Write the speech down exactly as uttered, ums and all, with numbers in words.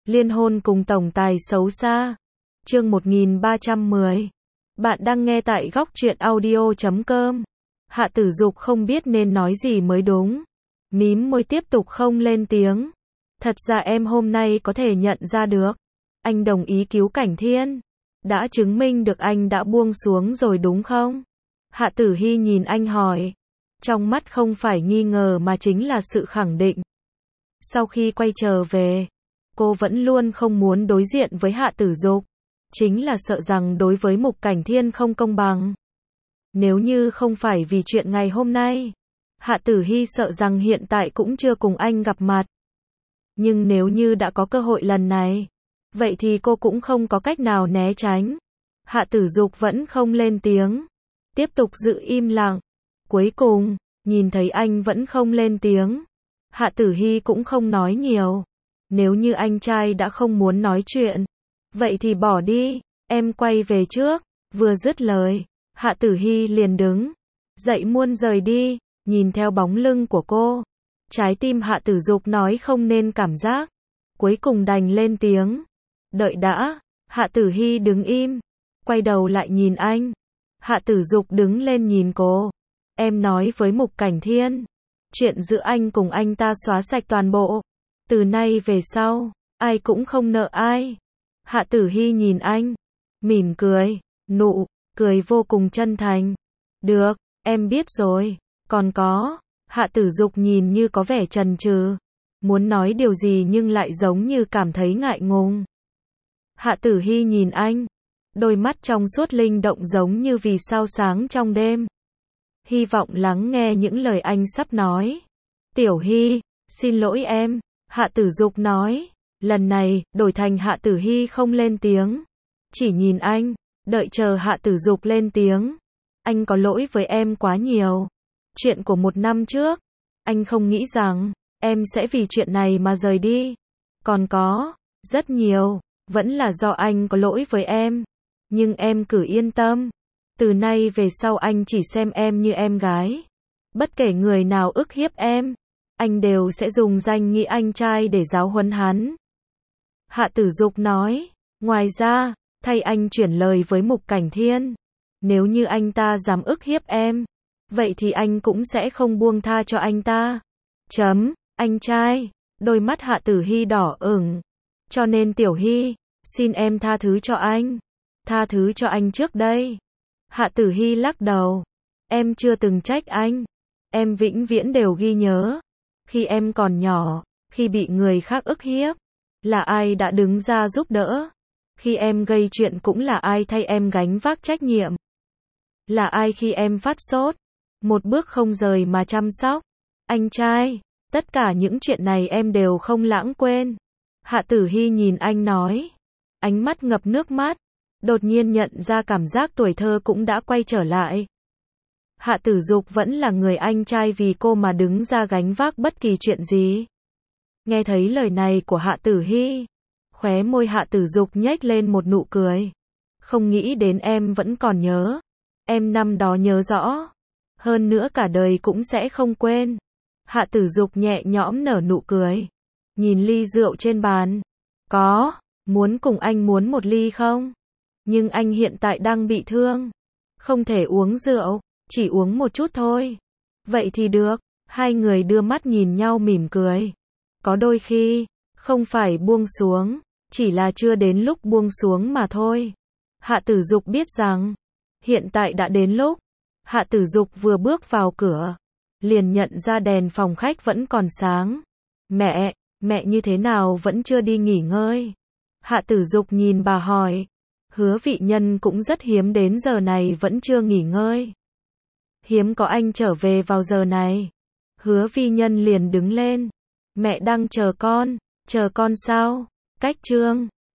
Liên hôn cùng tổng tài xấu xa. Chương một nghìn ba trăm mười. Bạn đang nghe tại góc truyện audio chấm com. Hạ Tử Dục không biết nên nói gì mới đúng. Mím môi tiếp tục không lên tiếng. Thật ra em hôm nay có thể nhận ra được. Anh đồng ý cứu Cảnh Thiên. Đã chứng minh được anh đã buông xuống rồi đúng không? Hạ Tử Hy nhìn anh hỏi. Trong mắt không phải nghi ngờ mà chính là sự khẳng định. Sau khi quay trở về, cô vẫn luôn không muốn đối diện với Hạ Tử Dục. Chính là sợ rằng đối với Mục Cảnh Thiên không công bằng. Nếu như không phải vì chuyện ngày hôm nay, Hạ Tử Hy sợ rằng hiện tại cũng chưa cùng anh gặp mặt. Nhưng nếu như đã có cơ hội lần này, vậy thì cô cũng không có cách nào né tránh. Hạ Tử Dục vẫn không lên tiếng, tiếp tục giữ im lặng. Cuối cùng, nhìn thấy anh vẫn không lên tiếng, Hạ Tử Hy cũng không nói nhiều. Nếu như anh trai đã không muốn nói chuyện, vậy thì bỏ đi, em quay về trước. Vừa dứt lời, Hạ Tử Hy liền đứng dậy muốn rời đi, nhìn theo bóng lưng của cô. Trái tim Hạ Tử Dục nói không nên cảm giác, cuối cùng đành lên tiếng. Đợi đã. Hạ Tử Hy đứng im, quay đầu lại nhìn anh. Hạ Tử Dục đứng lên nhìn cô. Em nói với Mục Cảnh Thiên, chuyện giữa anh cùng anh ta xóa sạch toàn bộ. Từ nay về sau, ai cũng không nợ ai. Hạ Tử Hy nhìn anh, mỉm cười, nụ cười vô cùng chân thành. Được, em biết rồi. Còn có, Hạ Tử Dục nhìn như có vẻ chần chừ, muốn nói điều gì nhưng lại giống như cảm thấy ngại ngùng. Hạ Tử Hy nhìn anh, đôi mắt trong suốt linh động giống như vì sao sáng trong đêm. Hy vọng lắng nghe những lời anh sắp nói. Tiểu Hy, xin lỗi em. Hạ Tử Dục nói. Lần này, đổi thành Hạ Tử Hy không lên tiếng, chỉ nhìn anh, đợi chờ Hạ Tử Dục lên tiếng. Anh có lỗi với em quá nhiều. Chuyện của một năm trước, anh không nghĩ rằng em sẽ vì chuyện này mà rời đi. Còn có, rất nhiều, vẫn là do anh có lỗi với em. Nhưng em cứ yên tâm, từ nay về sau anh chỉ xem em như em gái. Bất kể người nào ức hiếp em, anh đều sẽ dùng danh nghĩa anh trai để giáo huấn hắn. Hạ Tử Dục nói. Ngoài ra, thay anh chuyển lời với Mục Cảnh Thiên. Nếu như anh ta dám ức hiếp em, vậy thì anh cũng sẽ không buông tha cho anh ta. Chấm, anh trai. Đôi mắt Hạ Tử Hy đỏ ửng. Cho nên Tiểu Hy, xin em tha thứ cho anh. Tha thứ cho anh trước đây. Hạ Tử Hy lắc đầu. Em chưa từng trách anh. Em vĩnh viễn đều ghi nhớ. Khi em còn nhỏ, khi bị người khác ức hiếp, là ai đã đứng ra giúp đỡ. Khi em gây chuyện cũng là ai thay em gánh vác trách nhiệm. Là ai khi em phát sốt, một bước không rời mà chăm sóc. Anh trai, tất cả những chuyện này em đều không lãng quên. Hạ Tử Hy nhìn anh nói, ánh mắt ngập nước mắt, đột nhiên nhận ra cảm giác tuổi thơ cũng đã quay trở lại. Hạ Tử Dục vẫn là người anh trai vì cô mà đứng ra gánh vác bất kỳ chuyện gì. Nghe thấy lời này của Hạ Tử Hy, khóe môi Hạ Tử Dục nhếch lên một nụ cười. Không nghĩ đến em vẫn còn nhớ. Em năm đó nhớ rõ. Hơn nữa cả đời cũng sẽ không quên. Hạ Tử Dục nhẹ nhõm nở nụ cười. Nhìn ly rượu trên bàn. Có, muốn cùng anh muốn một ly không? Nhưng anh hiện tại đang bị thương. Không thể uống rượu, chỉ uống một chút thôi. Vậy thì được. Hai người đưa mắt nhìn nhau mỉm cười. Có đôi khi, không phải buông xuống, chỉ là chưa đến lúc buông xuống mà thôi. Hạ Tử Dục biết rằng, hiện tại đã đến lúc. Hạ Tử Dục vừa bước vào cửa, liền nhận ra đèn phòng khách vẫn còn sáng. Mẹ, mẹ như thế nào vẫn chưa đi nghỉ ngơi? Hạ Tử Dục nhìn bà hỏi. Hứa Vị Nhân cũng rất hiếm đến giờ này vẫn chưa nghỉ ngơi. Hiếm có anh trở về vào giờ này. Hứa Vi Nhân liền đứng lên. Mẹ đang chờ con. Chờ con sao? Cách chương